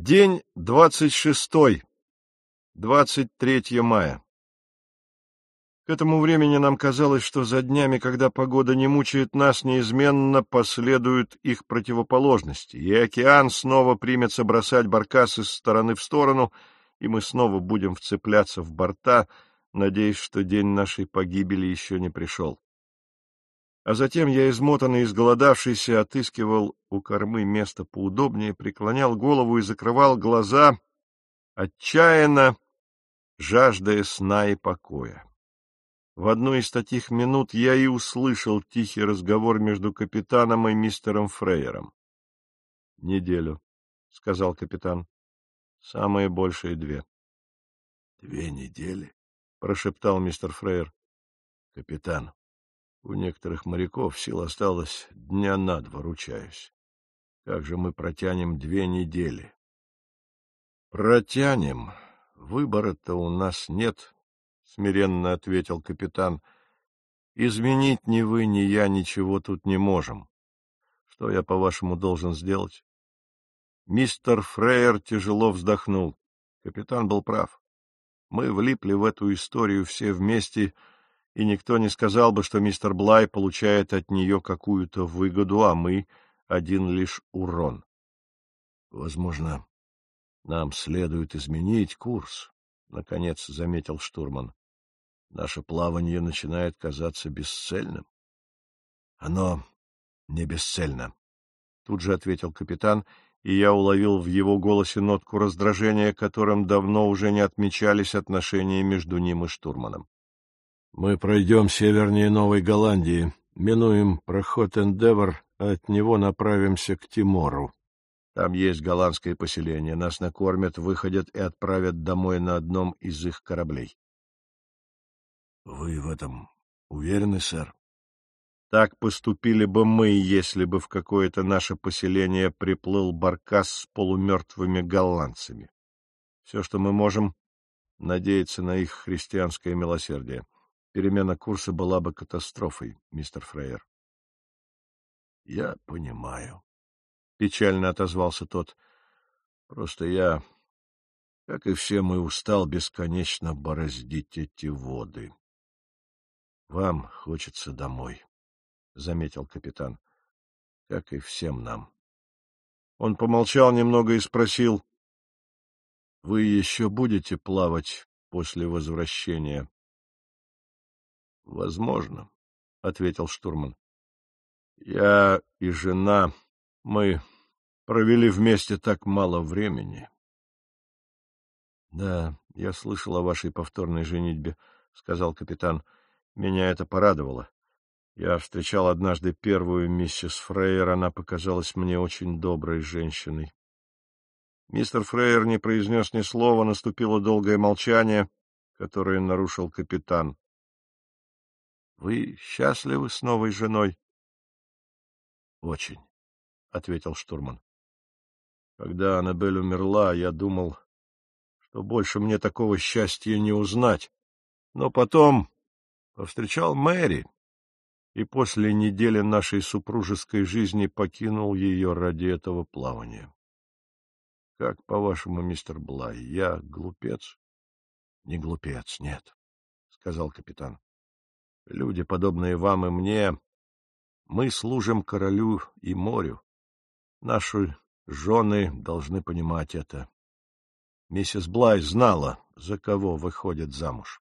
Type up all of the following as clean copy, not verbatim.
День 26, 23 мая. К этому времени нам казалось, что за днями, когда погода не мучает нас, неизменно последуют их противоположности, и океан снова примется бросать баркас из стороны в сторону, и мы снова будем вцепляться в борта, надеясь, что день нашей погибели еще не пришел. А затем я, измотанный и изголодавшийся, отыскивал у кормы место поудобнее, преклонял голову и закрывал глаза, отчаянно жаждая сна и покоя. В одну из таких минут я и услышал тихий разговор между капитаном и мистером Фрейером. — Неделю, — сказал капитан. — Самые большие 2. — 2 недели? — прошептал мистер Фрейер. — Капитан, у некоторых моряков сил осталось дня на 2, ручаюсь. Как же мы протянем 2 недели? — Протянем. Выбора-то у нас нет, — смиренно ответил капитан. — Изменить ни вы, ни я ничего тут не можем. Что я, по-вашему, должен сделать? Мистер Фрейер тяжело вздохнул. Капитан был прав. Мы влипли в эту историю все вместе, и никто не сказал бы, что мистер Блай получает от нее какую-то выгоду, а мы — один лишь урон. — Возможно, нам следует изменить курс, — наконец заметил штурман. Наше плавание начинает казаться бесцельным. — Оно не бесцельно, — тут же ответил капитан, и я уловил в его голосе нотку раздражения, которым давно уже не отмечались отношения между ним и штурманом. — Мы пройдем севернее Новой Голландии, минуем проход Эндевор, а от него направимся к Тимору. Там есть голландское поселение, нас накормят, выходят и отправят домой на одном из их кораблей. — Вы в этом уверены, сэр? — Так поступили бы мы, если бы в какое-то наше поселение приплыл баркас с полумертвыми голландцами. Все, что мы можем, — надеяться на их христианское милосердие. Перемена курса была бы катастрофой, мистер Фрейер. — Я понимаю, — печально отозвался тот. — Просто я, как и все мы, устал бесконечно бороздить эти воды. — Вам хочется домой, — заметил капитан, — как и всем нам. Он помолчал немного и спросил: — Вы еще будете плавать после возвращения? — Возможно, — ответил штурман. — Я и жена, мы провели вместе так мало времени. — Да, я слышал о вашей повторной женитьбе, — сказал капитан. — Меня это порадовало. Я встречал однажды первую миссис Фрейер, она показалась мне очень доброй женщиной. Мистер Фрейер не произнес ни слова, наступило долгое молчание, которое нарушил капитан. — Вы счастливы с новой женой? — Очень, — ответил штурман. — Когда Аннабель умерла, я думал, что больше мне такого счастья не узнать. Но потом повстречал Мэри, и после недели нашей супружеской жизни покинул ее ради этого плавания. Как, по-вашему, мистер Блай, я глупец? — Не глупец, нет, — сказал капитан. — Люди, подобные вам и мне, мы служим королю и морю. Наши жены должны понимать это. Миссис Блай знала, за кого выходит замуж.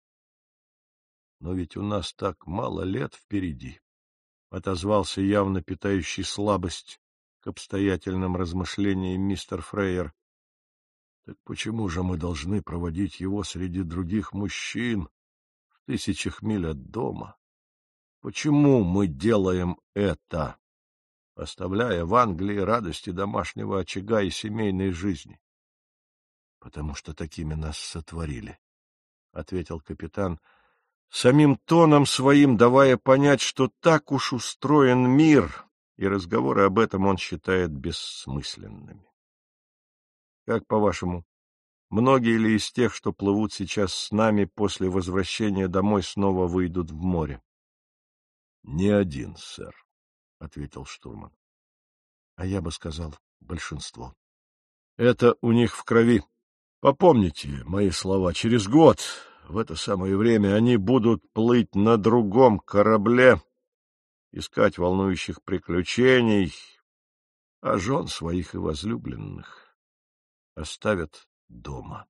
Но ведь у нас так мало лет впереди, — отозвался явно питающий слабость к обстоятельным размышлениям мистер Фрейер. — Так почему же мы должны проводить его среди других мужчин в 1000 миль от дома? Почему мы делаем это, оставляя в Англии радости домашнего очага и семейной жизни? — Потому что такими нас сотворили, — ответил капитан, самим тоном своим давая понять, что так уж устроен мир, и разговоры об этом он считает бессмысленными. Как, по-вашему, многие ли из тех, что плывут сейчас с нами, после возвращения домой снова выйдут в море? — Ни один, сэр, — ответил штурман. — А я бы сказал, большинство. Это у них в крови. Попомните мои слова, через год в это самое время они будут плыть на другом корабле, искать волнующих приключений, а жен своих и возлюбленных оставят дома.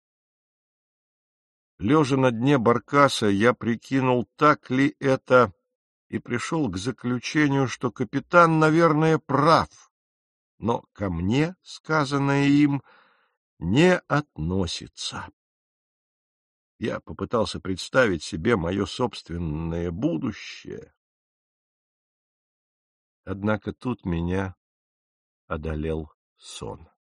Лежа на дне баркаса, я прикинул, так ли это, и пришел к заключению, что капитан, наверное, прав, но ко мне сказанное им не относится. Я попытался представить себе мое собственное будущее, однако тут меня одолел сон.